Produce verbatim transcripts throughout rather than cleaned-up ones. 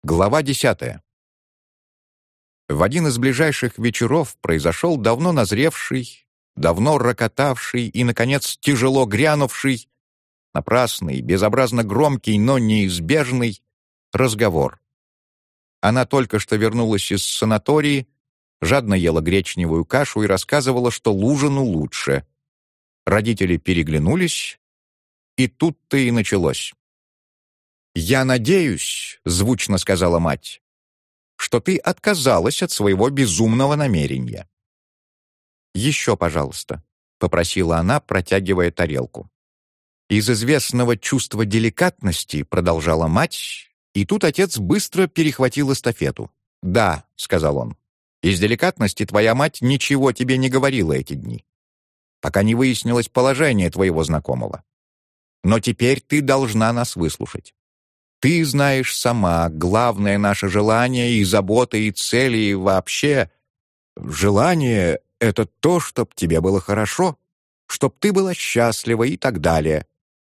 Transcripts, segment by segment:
Глава десятая. В один из ближайших вечеров произошел давно назревший, давно рокотавший и, наконец, тяжело грянувший, напрасный, безобразно громкий, но неизбежный разговор. Она только что вернулась из санатории, жадно ела гречневую кашу и рассказывала, что Лужину лучше. Родители переглянулись, и тут-то и началось. «Я надеюсь», — звучно сказала мать, «что ты отказалась от своего безумного намерения». «Еще, пожалуйста», — попросила она, протягивая тарелку. «Из известного чувства деликатности», — продолжала мать, и тут отец быстро перехватил эстафету. «Да», — сказал он, — «из деликатности твоя мать ничего тебе не говорила эти дни, пока не выяснилось положение твоего знакомого. Но теперь ты должна нас выслушать. Ты знаешь сама, главное наше желание и забота, и цели, и вообще... Желание — это то, чтоб тебе было хорошо, чтоб ты была счастлива и так далее.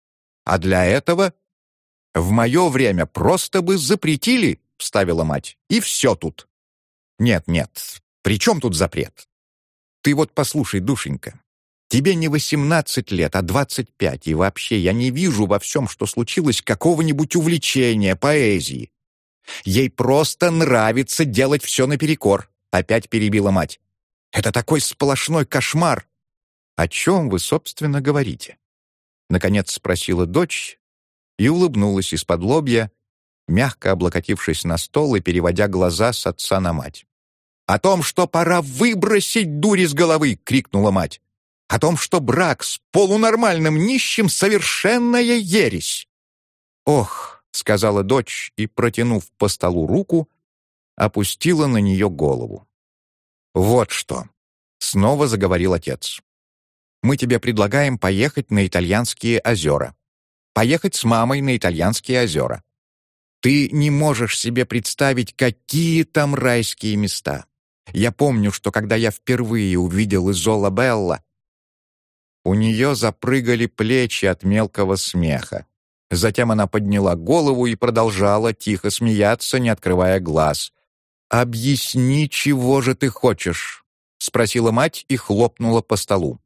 А для этого в мое время просто бы запретили, — вставила мать, — и все тут. Нет, нет, при чем тут запрет? Ты вот послушай, душенька, тебе не восемнадцать лет, а двадцать пять, и вообще я не вижу во всем, что случилось, какого-нибудь увлечения, поэзии. Ей просто нравится делать все наперекор, — опять перебила мать. Это такой сплошной кошмар. О чем вы, собственно, говорите? Наконец спросила дочь и улыбнулась из-под лобья, мягко облокотившись на стол и переводя глаза с отца на мать. «О том, что пора выбросить дурь из головы!» — крикнула мать. «О том, что брак с полунормальным нищим — совершенная ересь!» «Ох!» — сказала дочь и, протянув по столу руку, опустила на нее голову. «Вот что!» — снова заговорил отец. «Мы тебе предлагаем поехать на Итальянские озера. Поехать с мамой на Итальянские озера. Ты не можешь себе представить, какие там райские места. Я помню, что когда я впервые увидел Изола Белла, у нее запрыгали плечи от мелкого смеха. Затем она подняла голову и продолжала тихо смеяться, не открывая глаз. «Объясни, чего же ты хочешь?» — спросила мать и хлопнула по столу.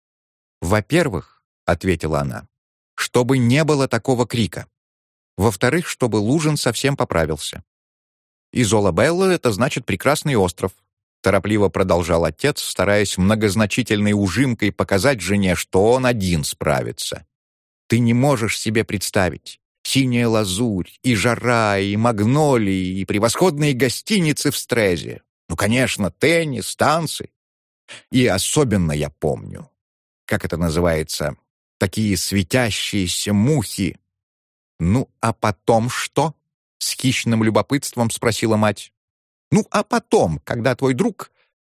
«Во-первых, — ответила она, — чтобы не было такого крика. Во-вторых, чтобы Лужин совсем поправился. Изола Белла — это значит прекрасный остров», — торопливо продолжал отец, стараясь многозначительной ужимкой показать жене, что он один справится. «Ты не можешь себе представить. Синяя лазурь, и жара, и магнолии, и превосходные гостиницы в Стрезе. Ну, конечно, теннис, танцы. И особенно я помню, как это называется, такие светящиеся мухи». «Ну, а потом что?» — с хищным любопытством спросила мать. «Ну, а потом, когда твой друг,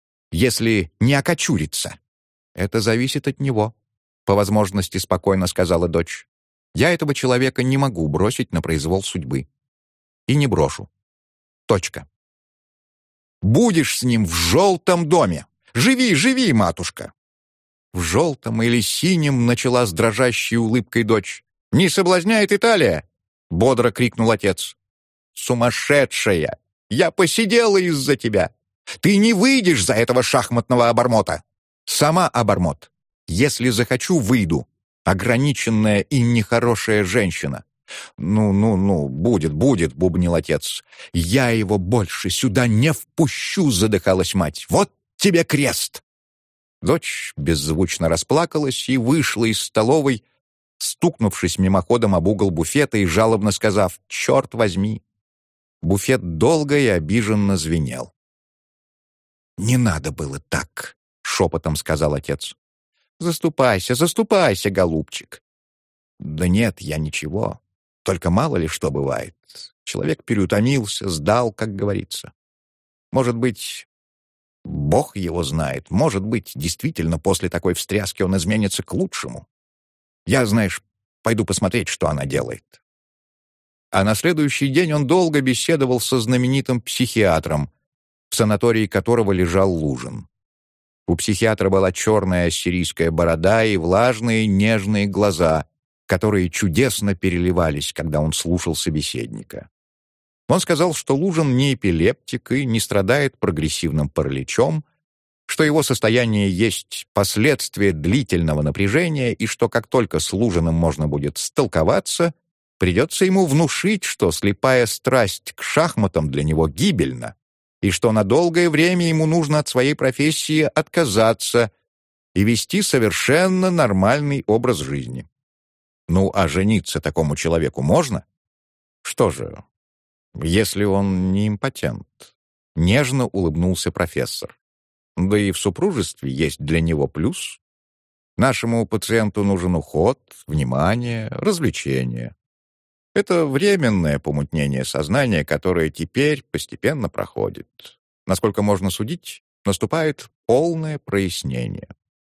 если не окочурится?» «Это зависит от него», — по возможности спокойно сказала дочь. «Я этого человека не могу бросить на произвол судьбы. И не брошу. Точка». «Будешь с ним в желтом доме! Живи, живи, матушка!» «В желтом или синем?» — начала с дрожащей улыбкой дочь. «Не соблазняет Италия?» — бодро крикнул отец. «Сумасшедшая! Я посидела из-за тебя! Ты не выйдешь за этого шахматного обормота! Сама обормот! Если захочу, выйду! Ограниченная и нехорошая женщина!» «Ну, ну, ну, будет, будет», — бубнил отец. «Я его больше сюда не впущу», — задыхалась мать. «Вот тебе крест!» Дочь беззвучно расплакалась и вышла из столовой, стукнувшись мимоходом об угол буфета и жалобно сказав «Черт возьми!». Буфет долго и обиженно звенел. «Не надо было так», — шепотом сказал отец. «Заступайся, заступайся, голубчик». «Да нет, я ничего. Только мало ли что бывает. Человек переутомился, сдал, как говорится. Может быть, Бог его знает, может быть, действительно после такой встряски он изменится к лучшему. Я, знаешь, пойду посмотреть, что она делает». А на следующий день он долго беседовал со знаменитым психиатром, в санатории которого лежал Лужин. У психиатра была черная ассирийская борода и влажные нежные глаза, которые чудесно переливались, когда он слушал собеседника. Он сказал, что Лужин не эпилептик и не страдает прогрессивным параличом, что его состояние есть последствие длительного напряжения и что как только с Лужиным можно будет столковаться, придется ему внушить, что слепая страсть к шахматам для него гибельна, и что на долгое время ему нужно от своей профессии отказаться и вести совершенно нормальный образ жизни. Ну, а жениться такому человеку можно? Что же, если он не импотент? Нежно улыбнулся профессор. Да и в супружестве есть для него плюс. Нашему пациенту нужен уход, внимание, развлечение. Это временное помутнение сознания, которое теперь постепенно проходит. Насколько можно судить, наступает полное прояснение.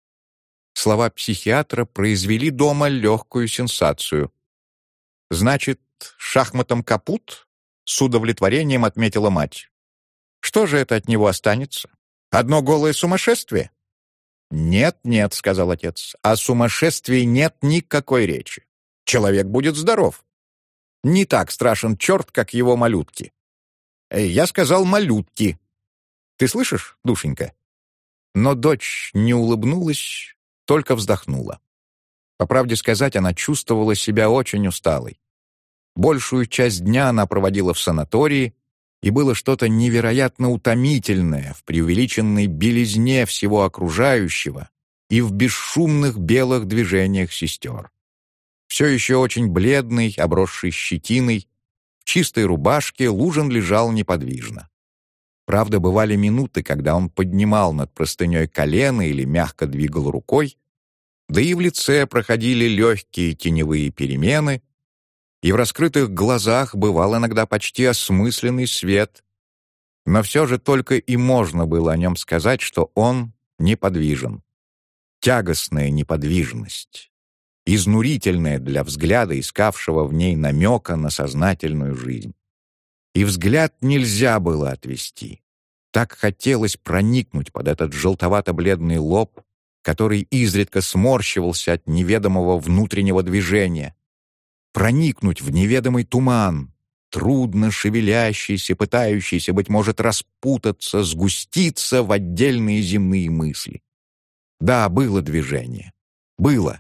Слова психиатра произвели дома легкую сенсацию. «Значит, шахматом капут?» — с удовлетворением отметила мать. «Что же это от него останется? Одно голое сумасшествие?» «Нет, нет», — сказал отец, — «о сумасшествии нет никакой речи. Человек будет здоров. Не так страшен черт, как его малютки». Эй, я сказал «малютки». Ты слышишь, душенька? Но дочь не улыбнулась, только вздохнула. По правде сказать, она чувствовала себя очень усталой. Большую часть дня она проводила в санатории, и было что-то невероятно утомительное в преувеличенной белизне всего окружающего и в бесшумных белых движениях сестер. Все еще очень бледный, обросший щетиной, в чистой рубашке Лужин лежал неподвижно. Правда, бывали минуты, когда он поднимал над простыней колено или мягко двигал рукой, да и в лице проходили легкие теневые перемены, и в раскрытых глазах бывал иногда почти осмысленный свет, но все же только и можно было о нем сказать, что он неподвижен. Тягостная неподвижность, изнурительная для взгляда, искавшего в ней намека на сознательную жизнь. И взгляд нельзя было отвести. Так хотелось проникнуть под этот желтовато-бледный лоб, который изредка сморщивался от неведомого внутреннего движения. Проникнуть в неведомый туман, трудно шевелящийся, пытающийся, быть может, распутаться, сгуститься в отдельные земные мысли. Да, было движение. Было.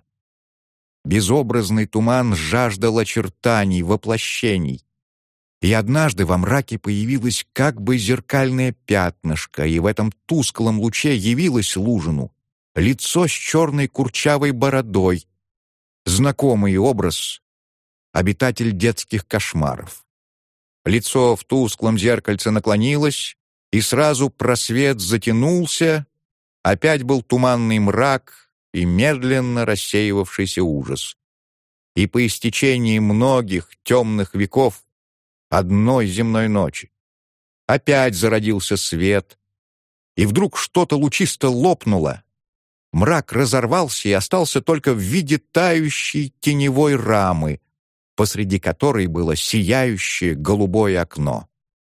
Безобразный туман жаждал очертаний, воплощений. И однажды во мраке появилось как бы зеркальное пятнышко, и в этом тусклом луче явилось Лужину лицо с черной курчавой бородой, знакомый образ, обитатель детских кошмаров. Лицо в тусклом зеркальце наклонилось, и сразу просвет затянулся, опять был туманный мрак и медленно рассеивавшийся ужас. И по истечении многих темных веков одной земной ночи опять зародился свет, и вдруг что-то лучисто лопнуло. Мрак разорвался и остался только в виде тающей теневой рамы, посреди которой было сияющее голубое окно.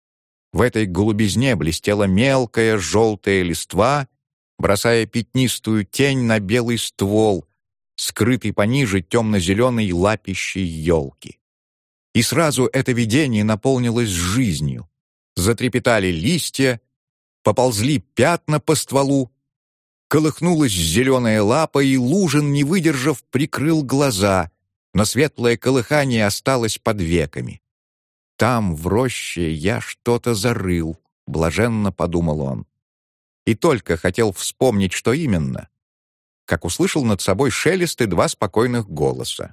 В этой голубизне блестела мелкая желтая листва, бросая пятнистую тень на белый ствол, скрытый пониже темно-зеленой лапищей елки. И сразу это видение наполнилось жизнью. Затрепетали листья, поползли пятна по стволу, колыхнулась зеленая лапа, и Лужин, не выдержав, прикрыл глаза, но светлое колыхание осталось под веками. «Там, в роще, я что-то зарыл», — блаженно подумал он. И только хотел вспомнить, что именно, как услышал над собой шелест и два спокойных голоса.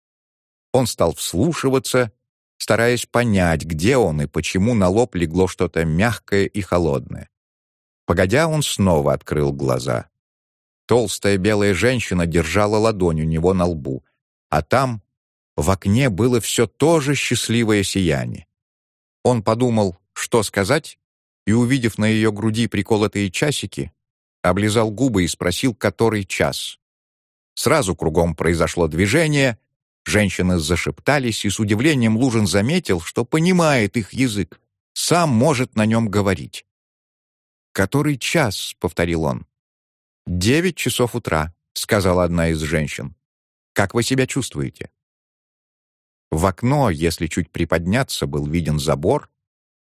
Он стал вслушиваться, стараясь понять, где он и почему на лоб легло что-то мягкое и холодное. Погодя, он снова открыл глаза. Толстая белая женщина держала ладонь у него на лбу, а там, в окне, было все то же счастливое сияние. Он подумал, что сказать, и, увидев на ее груди приколотые часики, облизал губы и спросил, который час. Сразу кругом произошло движение, женщины зашептались, и с удивлением Лужин заметил, что понимает их язык, сам может на нем говорить. «Который час?» — повторил он. «Девять часов утра», — сказала одна из женщин. «Как вы себя чувствуете?» В окно, если чуть приподняться, был виден забор,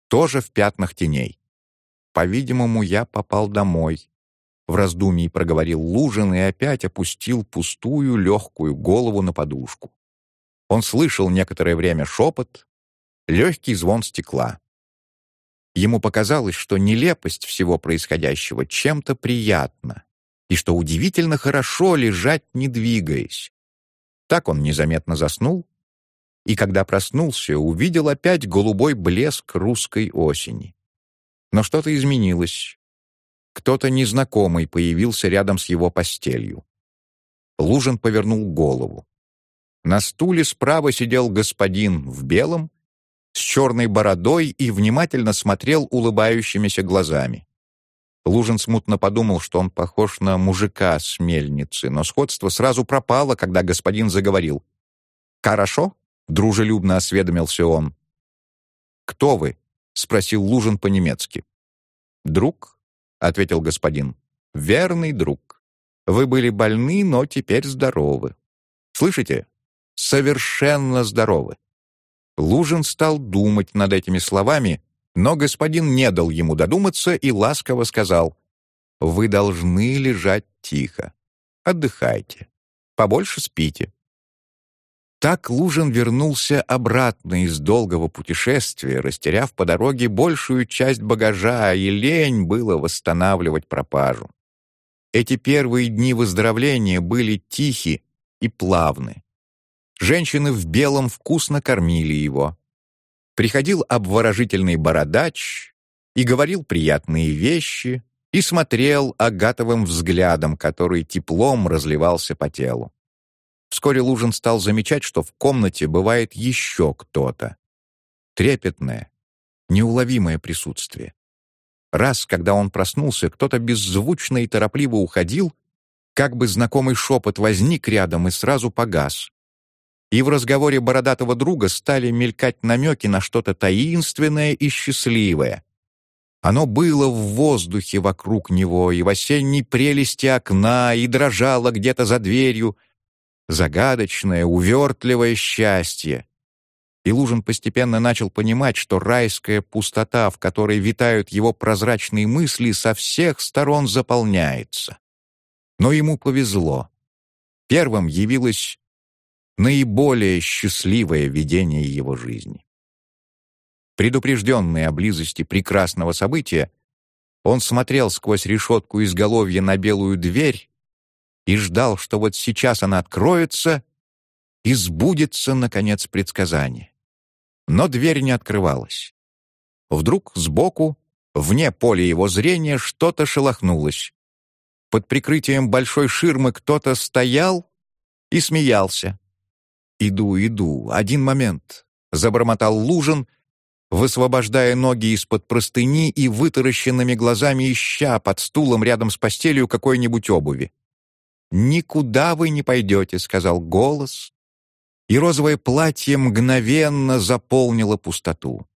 тоже в пятнах теней. «По-видимому, я попал домой», — в раздумье проговорил Лужин и опять опустил пустую легкую голову на подушку. Он слышал некоторое время шепот, легкий звон стекла. Ему показалось, что нелепость всего происходящего чем-то приятна, и что удивительно хорошо лежать, не двигаясь. Так он незаметно заснул, и когда проснулся, увидел опять голубой блеск русской осени. Но что-то изменилось. Кто-то незнакомый появился рядом с его постелью. Лужин повернул голову. На стуле справа сидел господин в белом, с черной бородой и внимательно смотрел улыбающимися глазами. Лужин смутно подумал, что он похож на мужика с мельницы, но сходство сразу пропало, когда господин заговорил. «Хорошо?» — дружелюбно осведомился он. «Кто вы?» — спросил Лужин по-немецки. «Друг», — ответил господин, — «верный друг. Вы были больны, но теперь здоровы. Слышите? Совершенно здоровы». Лужин стал думать над этими словами, но господин не дал ему додуматься и ласково сказал: «Вы должны лежать тихо. Отдыхайте. Побольше спите». Так Лужин вернулся обратно из долгого путешествия, растеряв по дороге большую часть багажа, и лень было восстанавливать пропажу. Эти первые дни выздоровления были тихи и плавны. Женщины в белом вкусно кормили его. Приходил обворожительный бородач и говорил приятные вещи, и смотрел агатовым взглядом, который теплом разливался по телу. Вскоре Лужин стал замечать, что в комнате бывает еще кто-то. Трепетное, неуловимое присутствие. Раз, когда он проснулся, кто-то беззвучно и торопливо уходил, как бы знакомый шепот возник рядом и сразу погас. И в разговоре бородатого друга стали мелькать намеки на что-то таинственное и счастливое. Оно было в воздухе вокруг него и в осенней прелести окна, и дрожало где-то за дверью. Загадочное, увертливое счастье. И Лужин постепенно начал понимать, что райская пустота, в которой витают его прозрачные мысли, со всех сторон заполняется. Но ему повезло. Первым явилось наиболее счастливое видение его жизни. Предупрежденный о близости прекрасного события, он смотрел сквозь решетку изголовья на белую дверь и ждал, что вот сейчас она откроется и сбудется, наконец, предсказание. Но дверь не открывалась. Вдруг сбоку, вне поля его зрения, что-то шелохнулось. Под прикрытием большой ширмы кто-то стоял и смеялся. «Иду, иду, один момент», — забормотал Лужин, высвобождая ноги из-под простыни и вытаращенными глазами ища под стулом рядом с постелью какой-нибудь обуви. «Никуда вы не пойдете», — сказал голос, и розовое платье мгновенно заполнило пустоту.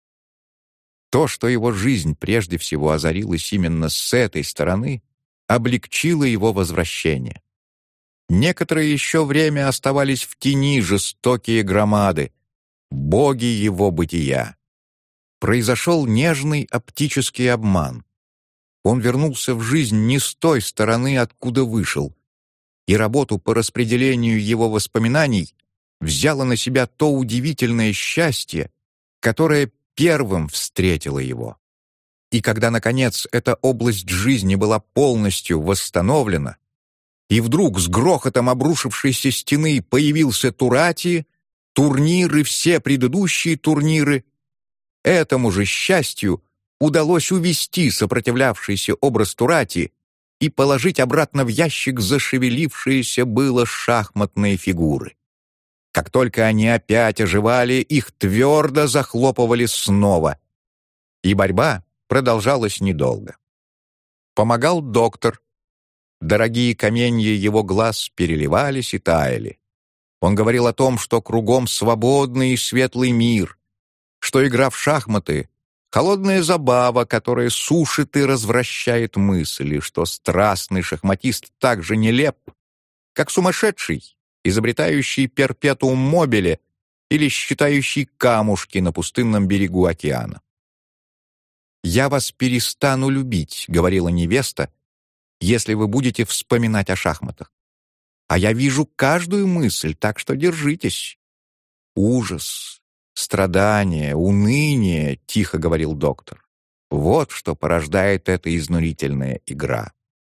То, что его жизнь прежде всего озарилась именно с этой стороны, облегчило его возвращение. Некоторое еще время оставались в тени жестокие громады, боги его бытия. Произошел нежный оптический обман. Он вернулся в жизнь не с той стороны, откуда вышел, и работу по распределению его воспоминаний взяло на себя то удивительное счастье, которое первым встретило его. И когда, наконец, эта область жизни была полностью восстановлена, и вдруг с грохотом обрушившейся стены появился Турати, турнир и все предыдущие турниры, этому же счастью удалось увести сопротивлявшийся образ Турати и положить обратно в ящик зашевелившиеся было шахматные фигуры. Как только они опять оживали, их твердо захлопывали снова. И борьба продолжалась недолго. Помогал доктор. Дорогие каменья его глаз переливались и таяли. Он говорил о том, что кругом свободный и светлый мир, что игра в шахматы — холодная забава, которая сушит и развращает мысли, что страстный шахматист так же нелеп, как сумасшедший, изобретающий перпетуум мобиле или считающий камушки на пустынном берегу океана. «Я вас перестану любить», — говорила невеста, «если вы будете вспоминать о шахматах. А я вижу каждую мысль, так что держитесь». «Ужас, страдание, уныние», — тихо говорил доктор. «Вот что порождает эта изнурительная игра».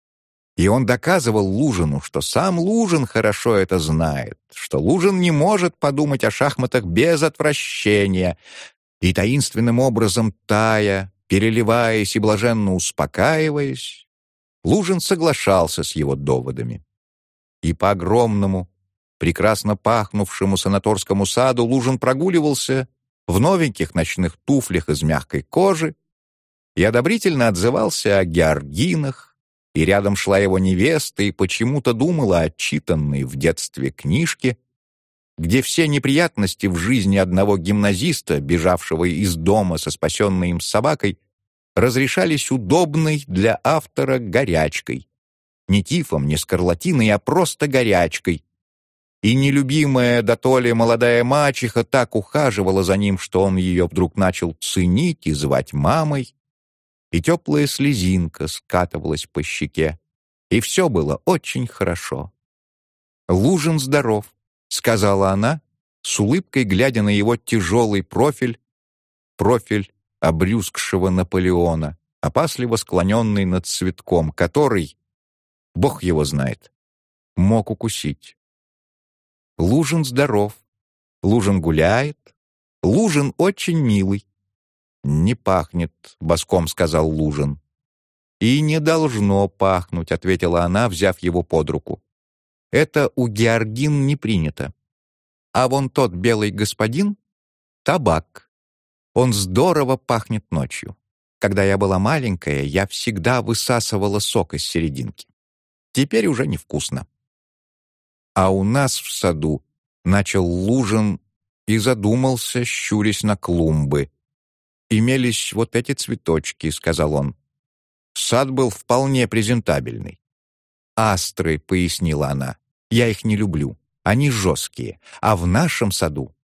И он доказывал Лужину, что сам Лужин хорошо это знает, что Лужин не может подумать о шахматах без отвращения, и таинственным образом тая, переливаясь и блаженно успокаиваясь, Лужин соглашался с его доводами. И по огромному, прекрасно пахнувшему санаторскому саду Лужин прогуливался в новеньких ночных туфлях из мягкой кожи и одобрительно отзывался о георгинах, и рядом шла его невеста и почему-то думала о читанной в детстве книжке, где все неприятности в жизни одного гимназиста, бежавшего из дома со спасенной им собакой, разрешались удобной для автора горячкой. Не тифом, не скарлатиной, а просто горячкой. И нелюбимая дотоле молодая мачеха так ухаживала за ним, что он ее вдруг начал ценить и звать мамой, и теплая слезинка скатывалась по щеке, и все было очень хорошо. «Лужин здоров», — сказала она, с улыбкой глядя на его тяжелый профиль, профиль обрюзгшего Наполеона, опасливо склоненный над цветком, который, бог его знает, мог укусить. «Лужин здоров, Лужин гуляет, Лужин очень милый». «Не пахнет», — боском сказал Лужин. «И не должно пахнуть», — ответила она, взяв его под руку. «Это у георгин не принято. А вон тот белый господин — табак. Он здорово пахнет ночью. Когда я была маленькая, я всегда высасывала сок из серединки. Теперь уже невкусно». «А у нас в саду», — начал Лужин и задумался, щурясь на клумбы. «Имелись вот эти цветочки», — сказал он. «Сад был вполне презентабельный». «Астры», — пояснила она, — «я их не люблю. Они жесткие. А в нашем саду...»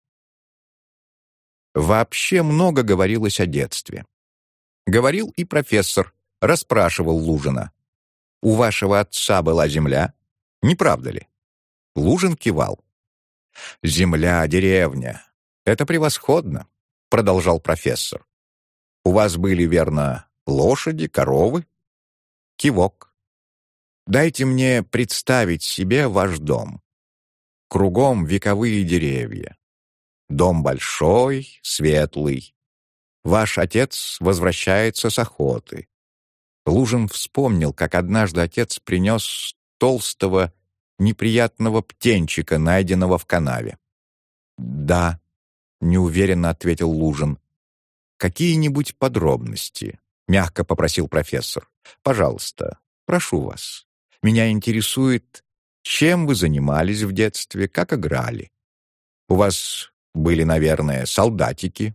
Вообще много говорилось о детстве. Говорил и профессор, расспрашивал Лужина. «У вашего отца была земля? Не правда ли?» Лужин кивал. «Земля, деревня. Это превосходно», — продолжал профессор. «У вас были, верно, лошади, коровы?» Кивок. «Дайте мне представить себе ваш дом. Кругом вековые деревья. Дом большой, светлый. Ваш отец возвращается с охоты». Лужин вспомнил, как однажды отец принес толстого, неприятного птенчика, найденного в канаве. «Да», — неуверенно ответил Лужин. «Какие-нибудь подробности?» — мягко попросил профессор. «Пожалуйста, прошу вас. Меня интересует, чем вы занимались в детстве, как играли. У вас были, наверное, солдатики».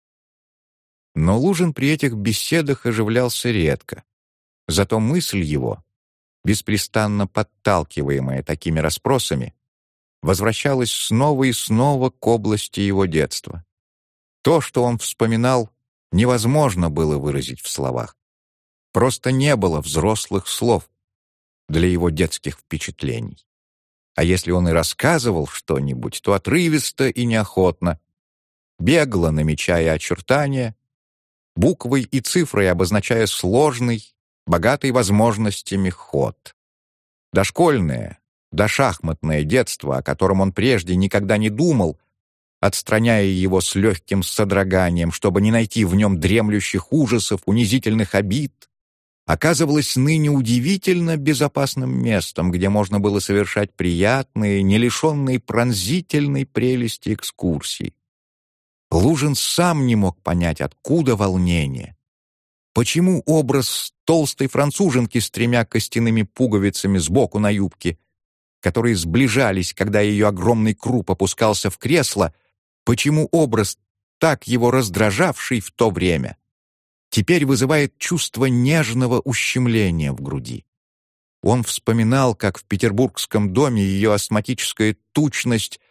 Но Лужин при этих беседах оживлялся редко. Зато мысль его, беспрестанно подталкиваемая такими расспросами, возвращалась снова и снова к области его детства. То, что он вспоминал, невозможно было выразить в словах. Просто не было взрослых слов для его детских впечатлений. А если он и рассказывал что-нибудь, то отрывисто и неохотно, бегло намечая очертания, буквой и цифрой обозначая сложный, богатый возможностями ход. Дошкольное, дошахматное детство, о котором он прежде никогда не думал, отстраняя его с легким содроганием, чтобы не найти в нем дремлющих ужасов, унизительных обид, оказывалось ныне удивительно безопасным местом, где можно было совершать приятные, не лишенные пронзительной прелести экскурсии. Лужин сам не мог понять, откуда волнение. Почему образ толстой француженки с тремя костяными пуговицами сбоку на юбке, которые сближались, когда ее огромный круп опускался в кресло, почему образ, так его раздражавший в то время, теперь вызывает чувство нежного ущемления в груди? Он вспоминал, как в петербургском доме ее астматическая тучность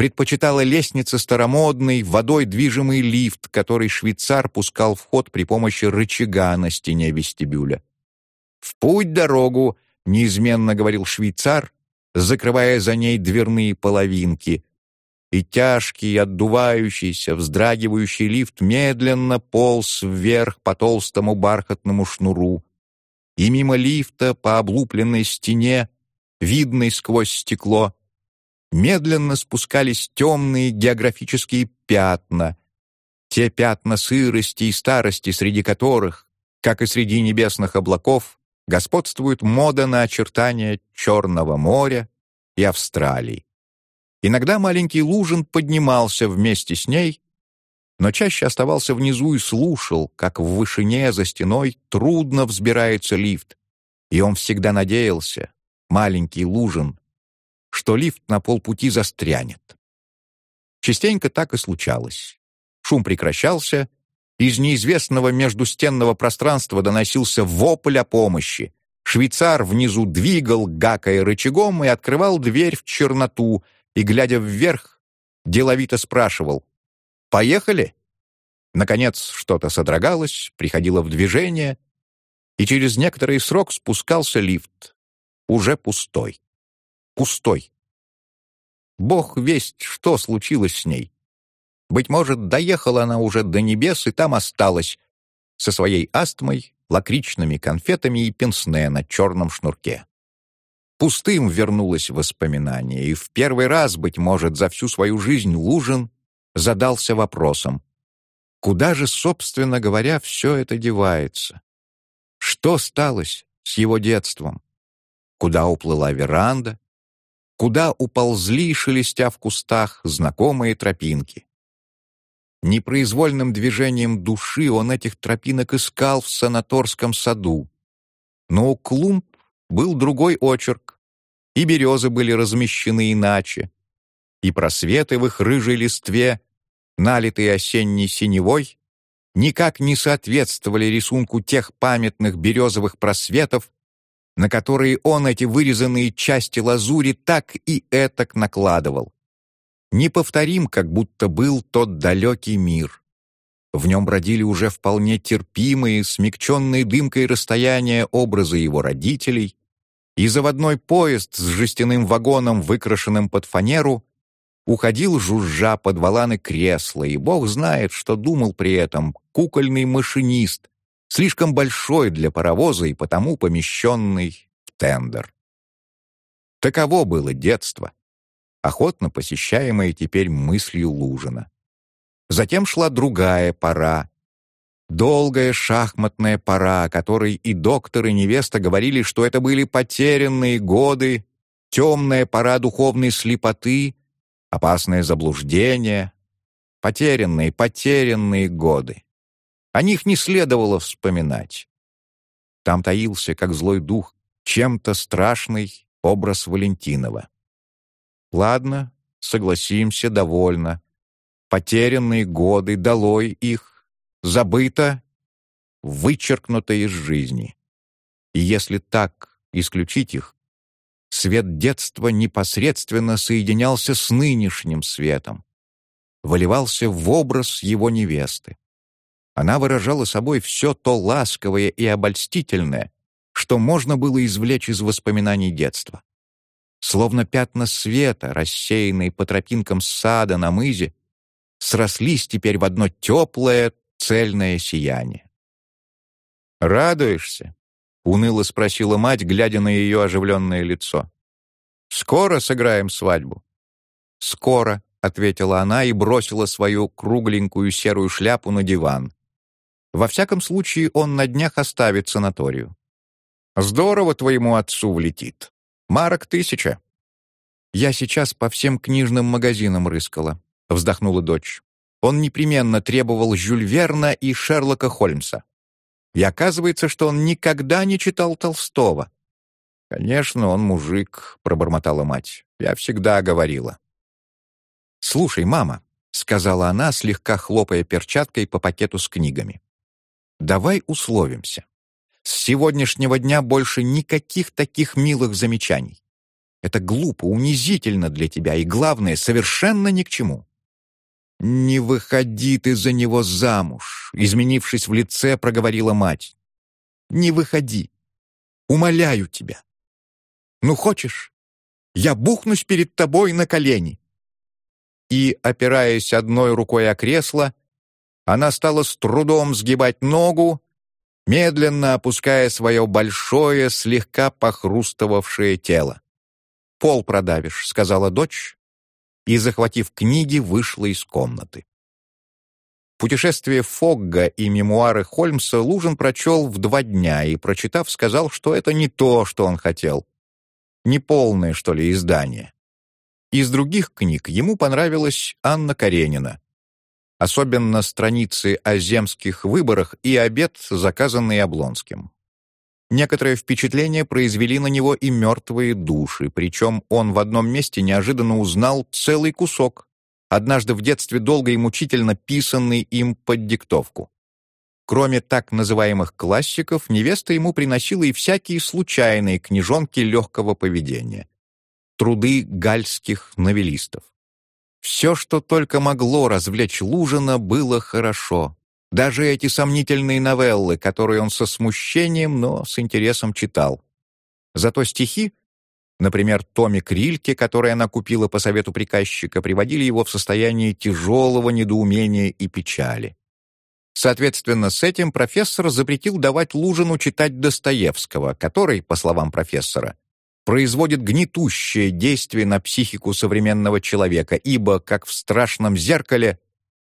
предпочитала лестнице старомодный, водой движимый лифт, который швейцар пускал в ход при помощи рычага на стене вестибюля. «В путь дорогу!» — неизменно говорил швейцар, закрывая за ней дверные половинки. И тяжкий, отдувающийся, вздрагивающий лифт медленно полз вверх по толстому бархатному шнуру. И мимо лифта по облупленной стене, видной сквозь стекло, медленно спускались темные географические пятна, те пятна сырости и старости, среди которых, как и среди небесных облаков, господствует мода на очертания Черного моря и Австралии. Иногда маленький Лужин поднимался вместе с ней, но чаще оставался внизу и слушал, как в вышине за стеной трудно взбирается лифт, и он всегда надеялся, маленький Лужин, что лифт на полпути застрянет. Частенько так и случалось. Шум прекращался, из неизвестного междустенного пространства доносился вопль о помощи. Швейцар внизу двигал, гакая рычагом, и открывал дверь в черноту, и, глядя вверх, деловито спрашивал: «Поехали?» Наконец что-то содрогалось, приходило в движение, и через некоторый срок спускался лифт, уже пустой. Пустой. Бог весть, что случилось с ней. Быть может, доехала она уже до небес и там осталась со своей астмой, лакричными конфетами и пенсне на черном шнурке. Пустым вернулось воспоминание, и в первый раз, быть может, за всю свою жизнь Лужин задался вопросом: куда же, собственно говоря, все это девается? Что сталось с его детством? Куда уплыла веранда? Куда уползли, шелестя в кустах, знакомые тропинки? Непроизвольным движением души он этих тропинок искал в санаторском саду. Но у клумб был другой очерк, и березы были размещены иначе, и просветы в их рыжей листве, налитые осенней синевой, никак не соответствовали рисунку тех памятных березовых просветов, на которые он эти вырезанные части лазури так и этак накладывал. Неповторим, как будто был тот далекий мир. В нем бродили уже вполне терпимые, смягченные дымкой расстояния образы его родителей, и заводной поезд с жестяным вагоном, выкрашенным под фанеру, уходил жужжа под валаны кресла, и бог знает, что думал при этом кукольный машинист, слишком большой для паровоза и потому помещенный в тендер. Таково было детство, охотно посещаемое теперь мыслью Лужина. Затем шла другая пора, долгая шахматная пора, о которой и доктор, и невеста говорили, что это были потерянные годы, темная пора духовной слепоты, опасное заблуждение, потерянные, потерянные годы. О них не следовало вспоминать. Там таился, как злой дух, чем-то страшный образ Валентинова. Ладно, согласимся, довольно. Потерянные годы, долой их, забыто, вычеркнуто из жизни. И если так исключить их, свет детства непосредственно соединялся с нынешним светом, выливался в образ его невесты. Она выражала собой все то ласковое и обольстительное, что можно было извлечь из воспоминаний детства. Словно пятна света, рассеянные по тропинкам сада на мызе, срослись теперь в одно теплое, цельное сияние. «Радуешься?» — уныло спросила мать, глядя на ее оживленное лицо. «Скоро сыграем свадьбу?» «Скоро», — ответила она и бросила свою кругленькую серую шляпу на диван. «Во всяком случае, он на днях оставит санаторию». «Здорово твоему отцу влетит. Марок тысяча». «Я сейчас по всем книжным магазинам рыскала», — вздохнула дочь. «Он непременно требовал Жюль Верна и Шерлока Холмса. И оказывается, что он никогда не читал Толстого». «Конечно, он мужик», — пробормотала мать. «Я всегда говорила». «Слушай, мама», — сказала она, слегка хлопая перчаткой по пакету с книгами, «давай условимся. С сегодняшнего дня больше никаких таких милых замечаний. Это глупо, унизительно для тебя и, главное, совершенно ни к чему». «Не выходи ты за него замуж», — изменившись в лице, проговорила мать. «Не выходи. Умоляю тебя. Ну, хочешь, я бухнусь перед тобой на колени». И, опираясь одной рукой о кресло, она стала с трудом сгибать ногу, медленно опуская свое большое, слегка похрустывавшее тело. «Пол продавишь», — сказала дочь, и, захватив книги, вышла из комнаты. «Путешествие Фогга» и мемуары Холмса Лужин прочел в два дня и, прочитав, сказал, что это не то, что он хотел. Неполное, что ли, издание. Из других книг ему понравилась Анна Каренина. Особенно страницы о земских выборах и обед, заказанный Облонским. Некоторое впечатление произвели на него и «Мертвые души», причем он в одном месте неожиданно узнал целый кусок, однажды в детстве долго и мучительно писанный им под диктовку. Кроме так называемых классиков, невеста ему приносила и всякие случайные книжонки легкого поведения. Труды гальских новеллистов. Все, что только могло развлечь Лужина, было хорошо. Даже эти сомнительные новеллы, которые он со смущением, но с интересом читал. Зато стихи, например, томик Рильке, который она купила по совету приказчика, приводили его в состояние тяжелого недоумения и печали. Соответственно, с этим профессор запретил давать Лужину читать Достоевского, который, по словам профессора, производит гнетущее действие на психику современного человека, ибо, как в «Страшном зеркале»,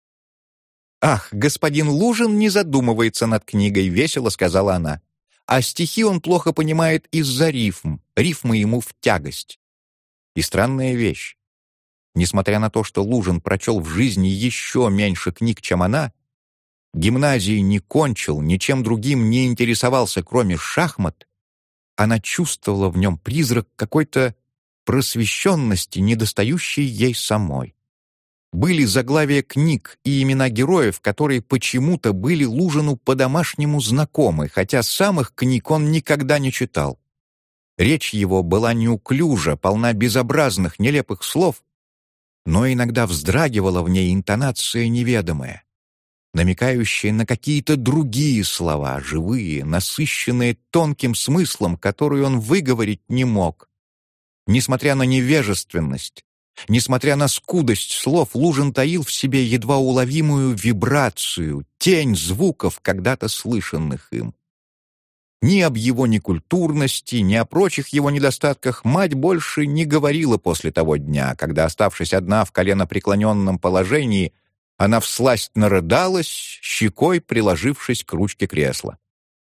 «Ах, господин Лужин не задумывается над книгой», — весело сказала она. «А стихи он плохо понимает из-за рифм, рифмы ему в тягость». И странная вещь. Несмотря на то, что Лужин прочел в жизни еще меньше книг, чем она, гимназии не кончил, ничем другим не интересовался, кроме шахмат, она чувствовала в нем призрак какой-то просвещенности, недостающей ей самой. Были заглавия книг и имена героев, которые почему-то были Лужину по-домашнему знакомы, хотя самых книг он никогда не читал. Речь его была неуклюжа, полна безобразных, нелепых слов, но иногда вздрагивала в ней интонация неведомая, намекающая на какие-то другие слова, живые, насыщенные тонким смыслом, который он выговорить не мог. Несмотря на невежественность, несмотря на скудость слов, Лужин таил в себе едва уловимую вибрацию, тень звуков, когда-то слышанных им. Ни об его некультурности, ни о прочих его недостатках мать больше не говорила после того дня, когда, оставшись одна в коленопреклоненном положении, она всласть нарыдалась, щекой приложившись к ручке кресла.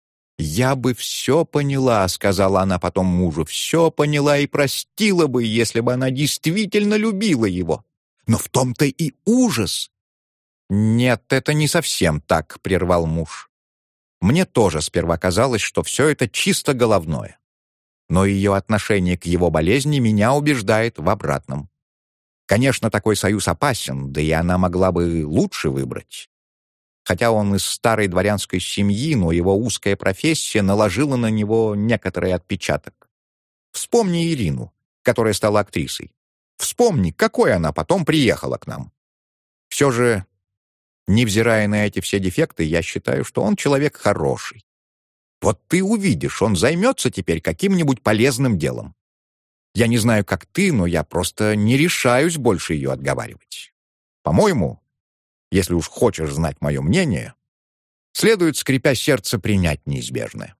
«Я бы все поняла», — сказала она потом мужу, «все поняла и простила бы, если бы она действительно любила его. Но в том-то и ужас». «Нет, это не совсем так», — прервал муж. «Мне тоже сперва казалось, что все это чисто головное. Но ее отношение к его болезни меня убеждает в обратном. Конечно, такой союз опасен, да и она могла бы лучше выбрать. Хотя он из старой дворянской семьи, но его узкая профессия наложила на него некоторый отпечаток. Вспомни Ирину, которая стала актрисой. Вспомни, какой она потом приехала к нам. Все же, невзирая на эти все дефекты, я считаю, что он человек хороший. Вот ты увидишь, он займется теперь каким-нибудь полезным делом. Я не знаю, как ты, но я просто не решаюсь больше ее отговаривать. По-моему, если уж хочешь знать мое мнение, следует, скрипя сердце, принять неизбежное».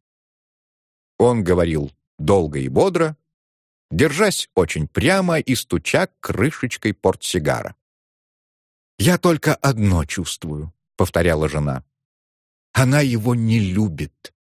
Он говорил долго и бодро, держась очень прямо и стуча крышечкой портсигара. «Я только одно чувствую», — повторяла жена. «Она его не любит.